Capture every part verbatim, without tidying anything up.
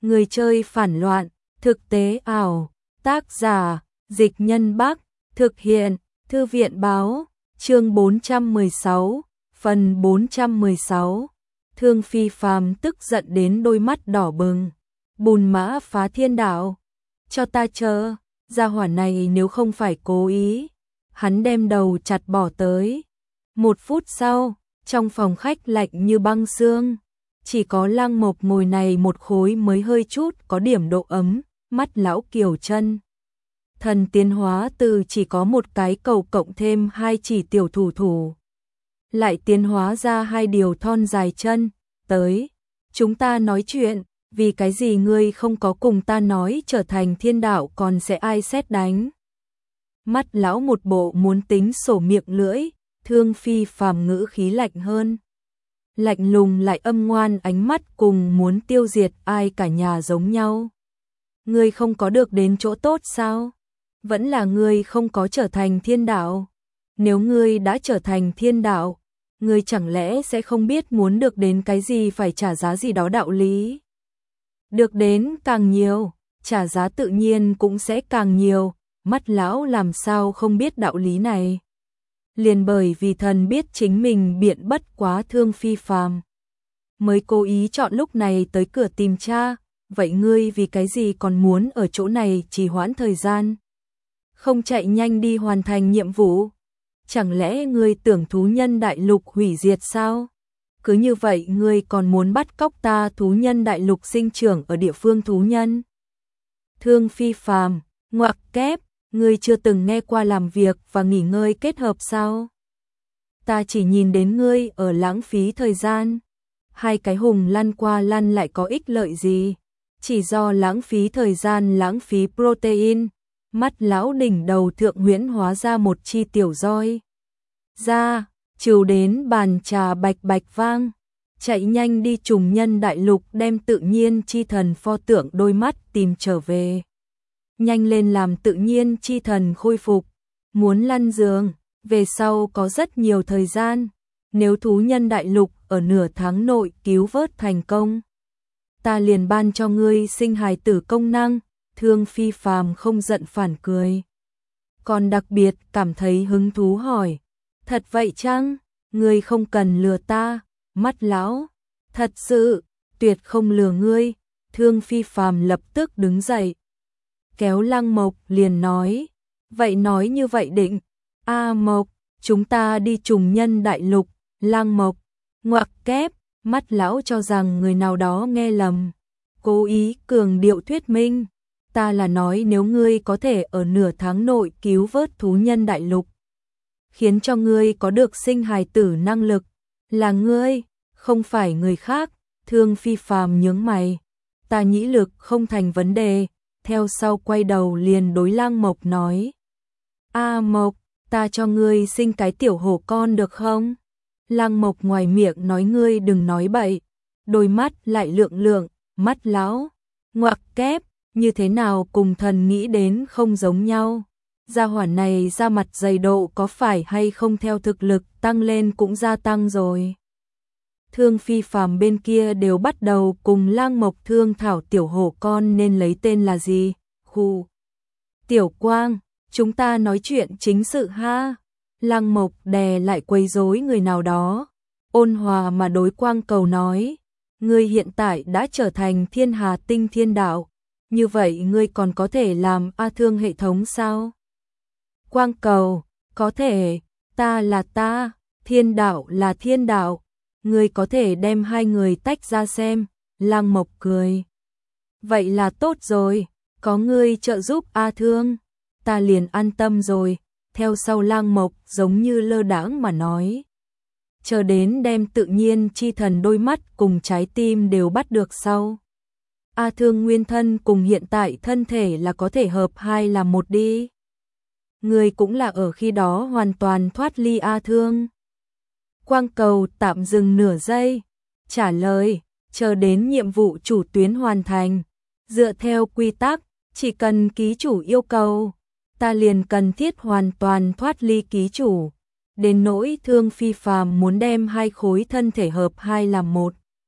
Người chơi phản loạn, thực tế ảo, tác giả, Dịch Nhân Bắc, thực hiện, Thư viện báo, chương bốn trăm mười sáu, phần bốn trăm mười sáu. Thương Phi Phàm tức giận đến đôi mắt đỏ bừng. Bùn mã phá thiên đạo, cho ta chờ, gia hỏa này nếu không phải cố ý, hắn đem đầu chặt bỏ tới. Một phút sau, trong phòng khách lạnh như băng xương, chỉ có Lăng Mộc ngồi này một khối mới hơi chút có điểm độ ấm, mắt lão Kiều chân. Thần tiến hóa từ chỉ có một cái cầu cộng thêm hai chỉ tiểu thủ thủ. Lại tiến hóa ra hai điều thon dài chân, tới, chúng ta nói chuyện, vì cái gì ngươi không có cùng ta nói trở thành thiên đạo còn sẽ ai xét đánh. Mắt lão một bộ muốn tính sổ miệng lưỡi, Thương Phi Phàm ngữ khí lạnh hơn. Lạnh lùng lại âm ngoan ánh mắt cùng muốn tiêu diệt ai cả nhà giống nhau. Ngươi không có được đến chỗ tốt sao? Vẫn là ngươi không có trở thành thiên đạo. Nếu ngươi đã trở thành thiên đạo, ngươi chẳng lẽ sẽ không biết muốn được đến cái gì phải trả giá gì đó đạo lý. Được đến càng nhiều, trả giá tự nhiên cũng sẽ càng nhiều, mắt lão làm sao không biết đạo lý này. Liền bởi vì thần biết chính mình biện bất quá Thương Phi Phàm, mới cố ý chọn lúc này tới cửa tìm cha, vậy ngươi vì cái gì còn muốn ở chỗ này trì hoãn thời gian? Không chạy nhanh đi hoàn thành nhiệm vụ? Chẳng lẽ ngươi tưởng thú nhân đại lục hủy diệt sao? Cứ như vậy ngươi còn muốn bắt cóc ta thú nhân đại lục sinh trưởng ở địa phương thú nhân? Thương Phi Phàm, ngoặc kép, ngươi chưa từng nghe qua làm việc và nghỉ ngơi kết hợp sao? Ta chỉ nhìn đến ngươi ở lãng phí thời gian. Hai cái hùng lăn qua lăn lại có ích lợi gì? Chỉ do lãng phí thời gian, lãng phí protein. Mắt lão đỉnh đầu thượng huyễn hóa ra một chi tiểu roi. Ra, trừ đến bàn trà bạch bạch vang. Chạy nhanh đi trùng nhân đại lục đem tự nhiên chi thần pho tượng đôi mắt tìm trở về. Nhanh lên làm tự nhiên chi thần khôi phục. Muốn lăn giường, về sau có rất nhiều thời gian. Nếu thú nhân đại lục ở nửa tháng nội cứu vớt thành công, ta liền ban cho ngươi sinh hài tử công năng. Thương Phi Phàm không giận phản cười, còn đặc biệt cảm thấy hứng thú hỏi, thật vậy chăng? Ngươi không cần lừa ta. Mắt lão, thật sự, tuyệt không lừa ngươi. Thương Phi Phàm lập tức đứng dậy, kéo Lăng Mộc liền nói, vậy nói như vậy định. A Mộc, chúng ta đi trùng nhân đại lục. Lăng Mộc, ngoặc kép, mắt lão cho rằng người nào đó nghe lầm, cố ý cường điệu thuyết minh. Ta là nói nếu ngươi có thể ở nửa tháng nội cứu vớt thú nhân đại lục, khiến cho ngươi có được sinh hài tử năng lực, là ngươi, không phải người khác. Thương Phi Phàm nhướng mày, ta nhĩ lực không thành vấn đề, theo sau quay đầu liền đối Lăng Mộc nói, A Mộc, ta cho ngươi sinh cái tiểu hổ con được không? Lăng Mộc ngoài miệng nói ngươi đừng nói bậy, đôi mắt lại lượng lượng, mắt lão, ngoặc kép, như thế nào cùng thần nghĩ đến không giống nhau. Gia hỏa này ra mặt dày độ có phải hay không theo thực lực tăng lên cũng gia tăng rồi. Thương Phi Phàm bên kia đều bắt đầu cùng Lăng Mộc thương thảo tiểu hổ con nên lấy tên là gì. Khu Tiểu Quang, chúng ta nói chuyện chính sự ha. Lăng Mộc đè lại quấy rối người nào đó, ôn hòa mà đối Quang Cầu nói, ngươi hiện tại đã trở thành thiên hà tinh thiên đạo, như vậy ngươi còn có thể làm A Thương hệ thống sao? Quang Cầu, có thể, ta là ta, thiên đạo là thiên đạo, ngươi có thể đem hai người tách ra xem. Lăng Mộc cười, vậy là tốt rồi, có ngươi trợ giúp A Thương, ta liền an tâm rồi. Theo sau Lăng Mộc giống như lơ đãng mà nói, chờ đến đem tự nhiên chi thần đôi mắt cùng trái tim đều bắt được sau, A Thương nguyên thân cùng hiện tại thân thể là có thể hợp hai làm một đi. Người cũng là ở khi đó hoàn toàn thoát ly A Thương. Quang Cầu tạm dừng nửa giây, trả lời, chờ đến nhiệm vụ chủ tuyến hoàn thành, dựa theo quy tắc, chỉ cần ký chủ yêu cầu, ta liền cần thiết hoàn toàn thoát ly ký chủ. Đến nỗi Thương Phi Phàm muốn đem hai khối thân thể hợp hai làm một,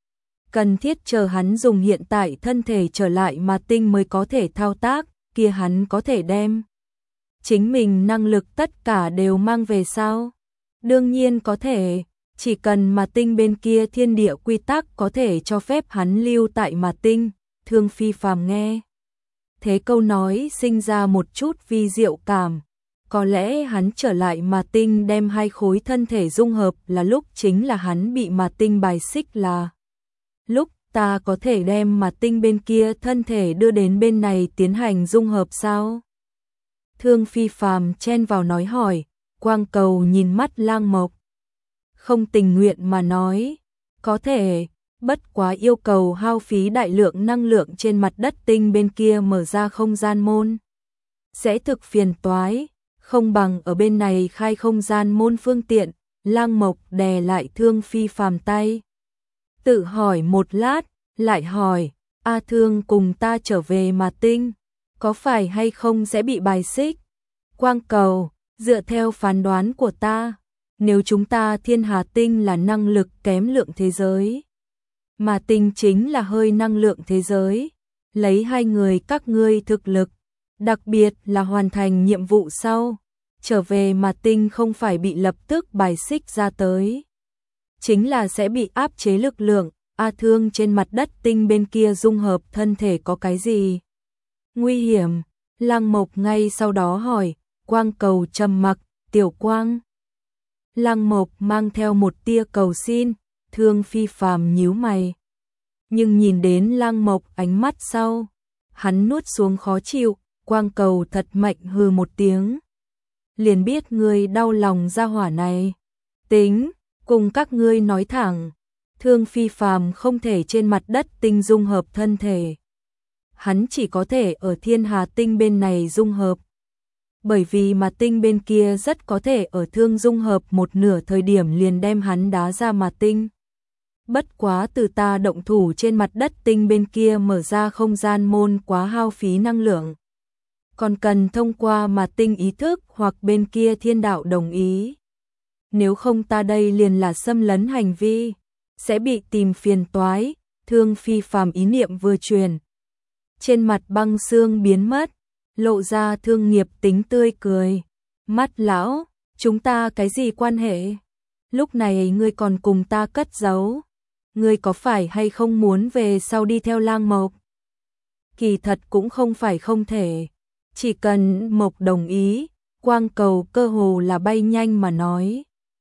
cần thiết chờ hắn dùng hiện tại thân thể trở lại mà tinh mới có thể thao tác, kia hắn có thể đem chính mình năng lực tất cả đều mang về sao? Đương nhiên có thể, chỉ cần mà tinh bên kia thiên địa quy tắc có thể cho phép hắn lưu tại mà tinh. Thương Phi Phàm nghe thế câu nói sinh ra một chút vi diệu cảm. Có lẽ hắn trở lại mà tinh đem hai khối thân thể dung hợp là lúc chính là hắn bị mà tinh bài xích là lúc ta có thể đem mà tinh bên kia thân thể đưa đến bên này tiến hành dung hợp sao? Thương Phi Phàm chen vào nói hỏi, Quang Cầu nhìn mắt Lang Mộc. Không tình nguyện mà nói, có thể, bất quá yêu cầu hao phí đại lượng năng lượng trên mặt đất tinh bên kia mở ra không gian môn. Sẽ thực phiền toái, không bằng ở bên này khai không gian môn phương tiện. Lang Mộc đè lại Thương Phi Phàm tay. Tự hỏi một lát, lại hỏi, A Thương cùng ta trở về mà tinh, có phải hay không sẽ bị bài xích? Quang Cầu, dựa theo phán đoán của ta, nếu chúng ta Thiên Hà Tinh là năng lực kém lượng thế giới, mà tinh chính là hơi năng lượng thế giới, lấy hai người các ngươi thực lực, đặc biệt là hoàn thành nhiệm vụ sau, trở về mà tinh không phải bị lập tức bài xích ra tới, chính là sẽ bị áp chế lực lượng. A Thương trên mặt đất tinh bên kia dung hợp thân thể có cái gì nguy hiểm? Lang Mộc ngay sau đó hỏi. Quang Cầu trầm mặc. Tiểu Quang. Lang Mộc mang theo một tia cầu xin. Thương Phi Phàm nhíu mày, nhưng nhìn đến Lang Mộc ánh mắt sau, hắn nuốt xuống khó chịu. Quang Cầu thật mạnh hừ một tiếng, liền biết ngươi đau lòng gia hỏa này. Tính, cùng các ngươi nói thẳng, Thương Phi Phàm không thể trên mặt đất tinh dung hợp thân thể, hắn chỉ có thể ở Thiên Hà Tinh bên này dung hợp, bởi vì mà tinh bên kia rất có thể ở Thương dung hợp một nửa thời điểm liền đem hắn đá ra mà tinh. Bất quá từ ta động thủ trên mặt đất tinh bên kia mở ra không gian môn quá hao phí năng lượng, còn cần thông qua mà tinh ý thức hoặc bên kia thiên đạo đồng ý. Nếu không ta đây liền là xâm lấn hành vi, sẽ bị tìm phiền toái. Thương Phi Phàm ý niệm vừa truyền, trên mặt băng xương biến mất, lộ ra thương nghiệp tính tươi cười. Mắt lão, chúng ta cái gì quan hệ? Lúc này ngươi còn cùng ta cất giấu, ngươi có phải hay không muốn về sau đi theo Lang Mộc? Kỳ thật cũng không phải không thể, chỉ cần Mộc đồng ý. Quang Cầu cơ hồ là bay nhanh mà nói,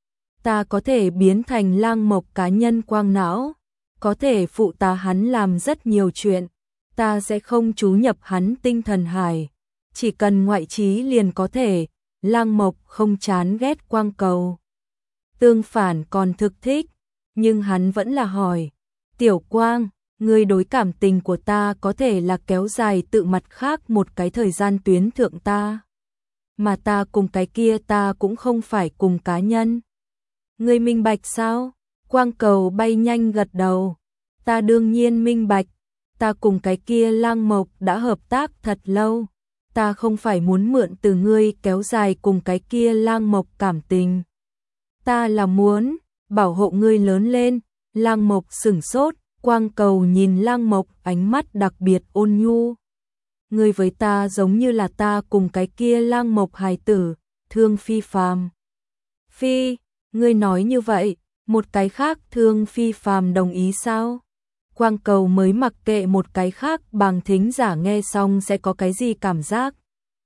ta có thể biến thành Lang Mộc cá nhân quang não, có thể phụ tá hắn làm rất nhiều chuyện, ta sẽ không chú nhập hắn tinh thần hải, chỉ cần ngoại trí liền có thể. Lang Mộc không chán ghét Quang Cầu, tương phản còn thực thích, nhưng hắn vẫn là hỏi, Tiểu Quang, ngươi đối cảm tình của ta có thể là kéo dài tự mặt khác một cái thời gian tuyến thượng ta, mà ta cùng cái kia ta cũng không phải cùng cá nhân. Ngươi minh bạch sao? Quang Cầu bay nhanh gật đầu, ta đương nhiên minh bạch, ta cùng cái kia Lang Mộc đã hợp tác thật lâu, ta không phải muốn mượn từ ngươi kéo dài cùng cái kia Lang Mộc cảm tình, ta là muốn bảo hộ ngươi lớn lên. Lang Mộc sửng sốt, Quang Cầu nhìn Lang Mộc ánh mắt đặc biệt ôn nhu, ngươi với ta giống như là ta cùng cái kia Lang Mộc hài tử. Thương Phi Phàm, Phi, ngươi nói như vậy, một cái khác Thương Phi Phàm đồng ý sao? Quang Cầu mới mặc kệ một cái khác bằng thính giả nghe xong sẽ có cái gì cảm giác.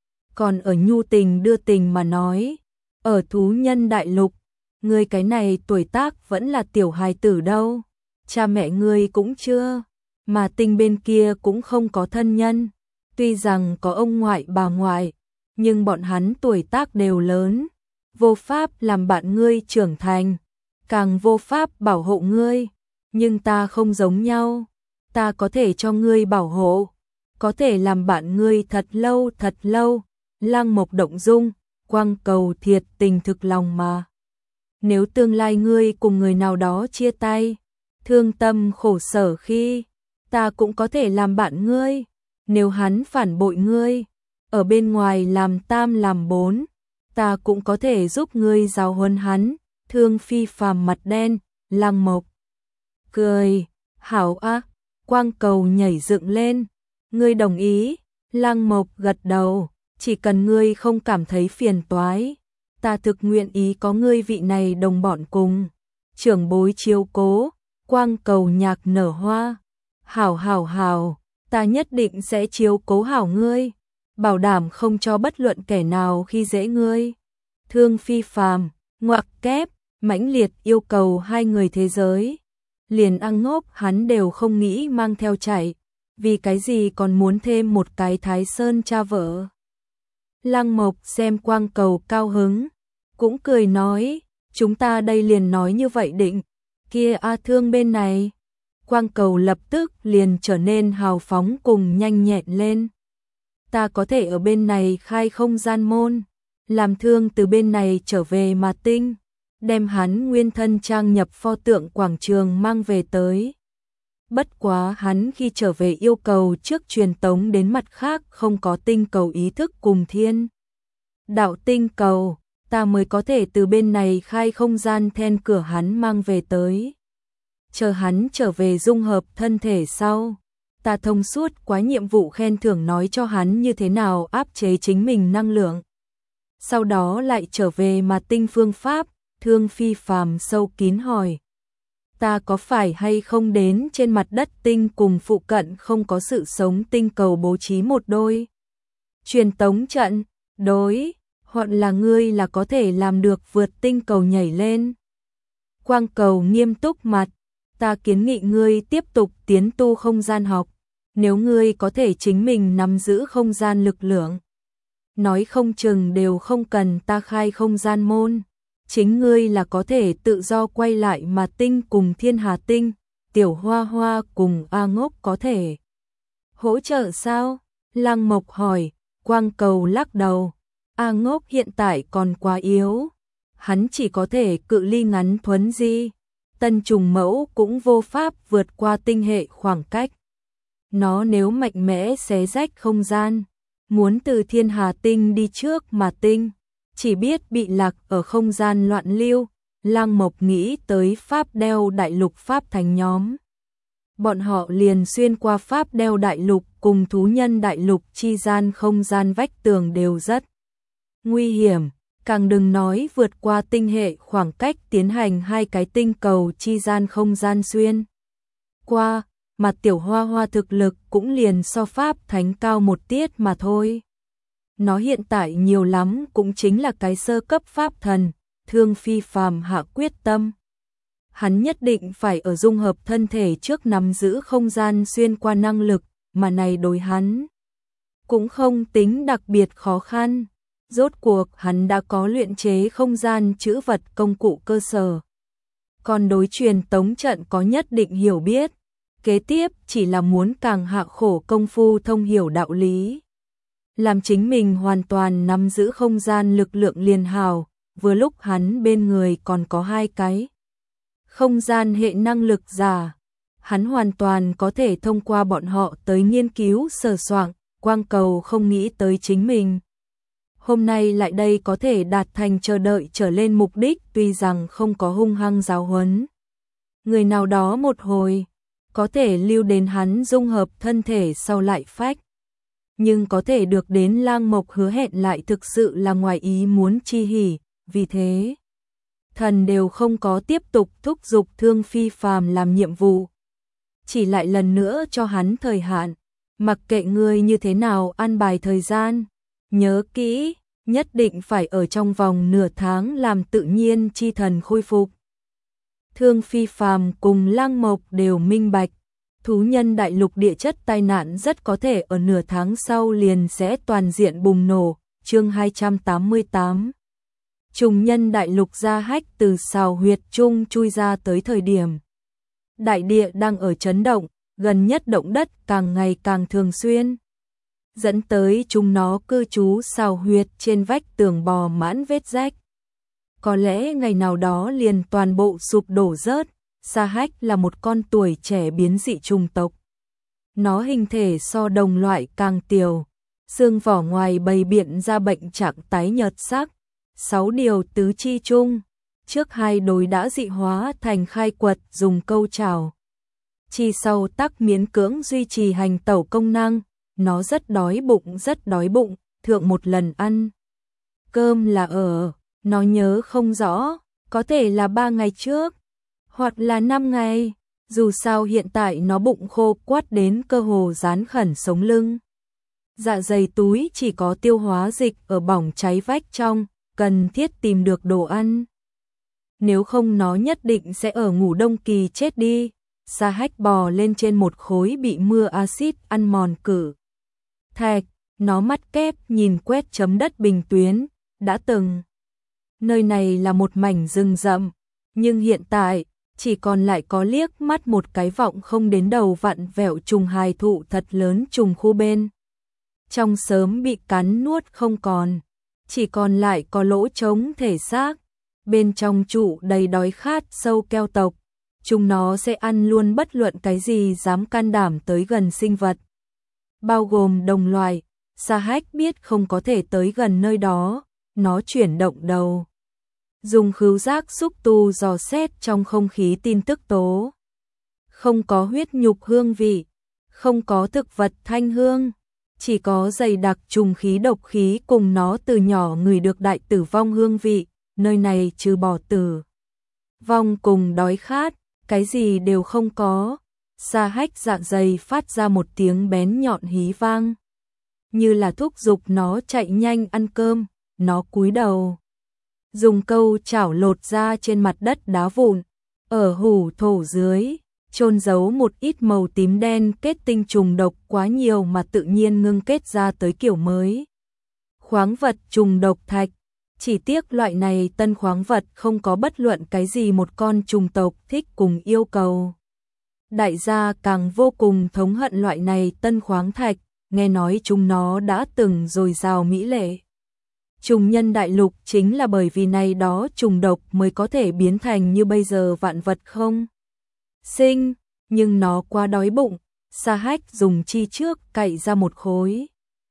Còn ở nhu tình đưa tình mà nói, ở thú nhân đại lục, ngươi cái này tuổi tác vẫn là tiểu hài tử đâu, cha mẹ ngươi cũng chưa, mà tinh bên kia cũng không có thân nhân, tuy rằng có ông ngoại bà ngoại, nhưng bọn hắn tuổi tác đều lớn, vô pháp làm bạn ngươi trưởng thành, càng vô pháp bảo hộ ngươi. Nhưng ta không giống nhau, ta có thể cho ngươi bảo hộ, có thể làm bạn ngươi thật lâu thật lâu. Lang Mộc động dung, Quang Cầu thiệt tình thực lòng mà. Nếu tương lai ngươi cùng người nào đó chia tay, thương tâm khổ sở khi, ta cũng có thể làm bạn ngươi. Nếu hắn phản bội ngươi, ở bên ngoài làm tam làm bốn, ta cũng có thể giúp ngươi giáo huấn hắn. Thương Phi Phàm mặt đen, Lang Mộc cười, Hảo a, Quang Cầu nhảy dựng lên. Ngươi đồng ý? Lăng Mộc gật đầu, chỉ cần ngươi không cảm thấy phiền toái, ta thực nguyện ý có ngươi vị này đồng bọn cùng. Trưởng bối chiếu cố, Quang Cầu nhạc nở hoa. Hảo hảo hảo, ta nhất định sẽ chiếu cố hảo ngươi, bảo đảm không cho bất luận kẻ nào khi dễ ngươi. Thương Phi Phàm, ngoặc kép, mãnh liệt yêu cầu hai người thế giới. Liền ăn ngốc hắn đều không nghĩ mang theo chạy, vì cái gì còn muốn thêm một cái Thái Sơn cha vợ. Lăng Mộc xem Quang Cầu cao hứng, cũng cười nói, chúng ta đây liền nói như vậy định, kia A Thương bên này. Quang Cầu lập tức liền trở nên hào phóng cùng nhanh nhẹn lên. Ta có thể ở bên này khai không gian môn, làm Thương từ bên này trở về mà tinh, đem hắn nguyên thân trang nhập pho tượng quảng trường mang về tới. Bất quá hắn khi trở về yêu cầu trước truyền tống đến mặt khác không có tinh cầu ý thức cùng thiên đạo tinh cầu, ta mới có thể từ bên này khai không gian then cửa hắn mang về tới. Chờ hắn trở về dung hợp thân thể sau, ta thông suốt quá nhiệm vụ khen thưởng nói cho hắn như thế nào áp chế chính mình năng lượng. Sau đó lại trở về mà tinh phương pháp. Thương Phi Phàm sâu kín hỏi, ta có phải hay không đến trên mặt đất tinh cùng phụ cận không có sự sống tinh cầu bố trí một đôi truyền tống trận, đối, hoặc là ngươi là có thể làm được vượt tinh cầu nhảy lên. Quang Cầu nghiêm túc mặt, ta kiến nghị ngươi tiếp tục tiến tu không gian học, nếu ngươi có thể chính mình nắm giữ không gian lực lượng, nói không chừng đều không cần ta khai không gian môn. Chính ngươi là có thể tự do quay lại mà tinh cùng thiên hà tinh, tiểu hoa hoa cùng A Ngốc có thể hỗ trợ sao? Lăng Mộc hỏi. Quang Cầu lắc đầu, A Ngốc hiện tại còn quá yếu, hắn chỉ có thể cự ly ngắn thuấn di, tân trùng mẫu cũng vô pháp vượt qua tinh hệ khoảng cách. Nó nếu mạnh mẽ xé rách không gian, muốn từ thiên hà tinh đi trước mà tinh, chỉ biết bị lạc ở không gian loạn lưu. Lăng Mộc nghĩ tới Pháp đeo đại lục Pháp thành nhóm. Bọn họ liền xuyên qua Pháp đeo đại lục cùng thú nhân đại lục chi gian không gian vách tường đều rất nguy hiểm, càng đừng nói vượt qua tinh hệ khoảng cách tiến hành hai cái tinh cầu chi gian không gian xuyên qua, mà tiểu hoa hoa thực lực cũng liền so Pháp thánh cao một tiết mà thôi. Nó hiện tại nhiều lắm cũng chính là cái sơ cấp pháp thần. Thương Phi Phàm hạ quyết tâm, hắn nhất định phải ở dung hợp thân thể trước nắm giữ không gian xuyên qua năng lực, mà này đối hắn cũng không tính đặc biệt khó khăn. Rốt cuộc hắn đã có luyện chế không gian trữ vật công cụ cơ sở, còn đối truyền tống trận có nhất định hiểu biết. Kế tiếp chỉ là muốn càng hạ khổ công phu thông hiểu đạo lý, làm chính mình hoàn toàn nắm giữ không gian lực lượng liền hào. Vừa lúc hắn bên người còn có hai cái không gian hệ năng lực giả, hắn hoàn toàn có thể thông qua bọn họ tới nghiên cứu sờ soạng. Quang Cầu không nghĩ tới chính mình hôm nay lại đây có thể đạt thành chờ đợi trở lên mục đích, tuy rằng không có hung hăng giáo huấn người nào đó một hồi, có thể lưu đến hắn dung hợp thân thể sau lại phách, nhưng có thể được đến Lang Mộc hứa hẹn lại thực sự là ngoài ý muốn chi hỉ. Vì thế, thần đều không có tiếp tục thúc giục Thương Phi Phàm làm nhiệm vụ, chỉ lại lần nữa cho hắn thời hạn, mặc kệ ngươi như thế nào an bài thời gian, nhớ kỹ, nhất định phải ở trong vòng nửa tháng làm tự nhiên chi thần khôi phục. Thương Phi Phàm cùng Lang Mộc đều minh bạch, thú nhân đại lục địa chất tai nạn rất có thể ở nửa tháng sau liền sẽ toàn diện bùng nổ. Chương hai trăm tám mươi tám, trùng nhân đại lục ra hách từ sào huyệt chung chui ra tới thời điểm, đại địa đang ở chấn động, gần nhất động đất càng ngày càng thường xuyên, dẫn tới chúng nó cư trú sào huyệt trên vách tường bò mãn vết rách. Có lẽ ngày nào đó liền toàn bộ sụp đổ rớt. Sa hách là một con tuổi trẻ biến dị trùng tộc. Nó hình thể so đồng loại càng tiểu, xương vỏ ngoài bày biện ra bệnh trạng tái nhợt sắc. Sáu điều tứ chi chung, trước hai đối đã dị hóa thành khai quật dùng câu chảo chi sau tắc miễn cưỡng duy trì hành tẩu công năng, nó rất đói bụng rất đói bụng, thượng một lần ăn cơm là ở, nó nhớ không rõ, có thể là ba ngày trước, hoặc là năm ngày, dù sao hiện tại nó bụng khô quắt đến cơ hồ dán khẩn sống lưng. Dạ dày túi chỉ có tiêu hóa dịch ở bỏng cháy vách trong, cần thiết tìm được đồ ăn. Nếu không nó nhất định sẽ ở ngủ đông kỳ chết đi. Sa Hách bò lên trên một khối bị mưa axit ăn mòn cử thạch, nó mắt kép nhìn quét chấm đất bình tuyến, đã từng. Nơi này là một mảnh rừng rậm, nhưng hiện tại chỉ còn lại có liếc mắt một cái vọng không đến đầu vặn vẹo trùng hài thụ thật lớn trùng khu bên. Trong sớm bị cắn nuốt không còn, chỉ còn lại có lỗ trống thể xác, bên trong trụ đầy đói khát sâu keo tộc, chúng nó sẽ ăn luôn bất luận cái gì dám can đảm tới gần sinh vật. Bao gồm đồng loài, Sa Hách biết không có thể tới gần nơi đó, nó chuyển động đầu. Dùng khứu giác xúc tu dò xét trong không khí tin tức tố. Không có huyết nhục hương vị, không có thực vật thanh hương, chỉ có dày đặc trùng khí độc khí cùng nó từ nhỏ người được đại tử vong hương vị, nơi này trừ bỏ tử vong cùng đói khát, cái gì đều không có. Sa Hách dạ dày phát ra một tiếng bén nhọn hí vang, như là thúc giục nó chạy nhanh ăn cơm, nó cúi đầu. Dùng câu chảo lột ra trên mặt đất đá vụn, ở hủ thổ dưới, chôn giấu một ít màu tím đen kết tinh trùng độc quá nhiều mà tự nhiên ngưng kết ra tới kiểu mới. Khoáng vật trùng độc thạch, chỉ tiếc loại này tân khoáng vật không có bất luận cái gì một con trùng tộc thích cùng yêu cầu. Đại gia càng vô cùng thống hận loại này tân khoáng thạch, nghe nói chúng nó đã từng dồi dào mỹ lệ. Trùng nhân đại lục chính là bởi vì này đó trùng độc mới có thể biến thành như bây giờ vạn vật không sinh, nhưng nó quá đói bụng, Sa Hách dùng chi trước cậy ra một khối,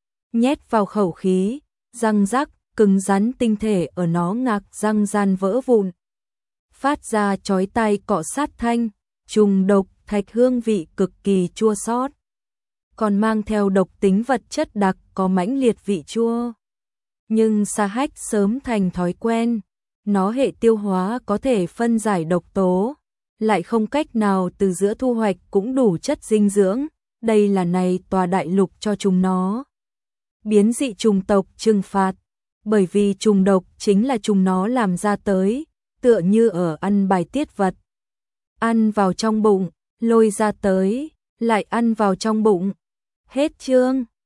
nhét vào khẩu khí, răng rắc, cứng rắn tinh thể ở nó ngạc răng gian vỡ vụn, phát ra chói tai cọ sát thanh, trùng độc thạch hương vị cực kỳ chua xót, còn mang theo độc tính vật chất đặc có mãnh liệt vị chua. Nhưng Sa Hách sớm thành thói quen, nó hệ tiêu hóa có thể phân giải độc tố, lại không cách nào từ giữa thu hoạch cũng đủ chất dinh dưỡng, đây là này tòa đại lục cho chúng nó. Biến dị trùng tộc trừng phạt, bởi vì trùng độc chính là chúng nó làm ra tới, tựa như ở ăn bài tiết vật. Ăn vào trong bụng, lôi ra tới, lại ăn vào trong bụng. Hết chương.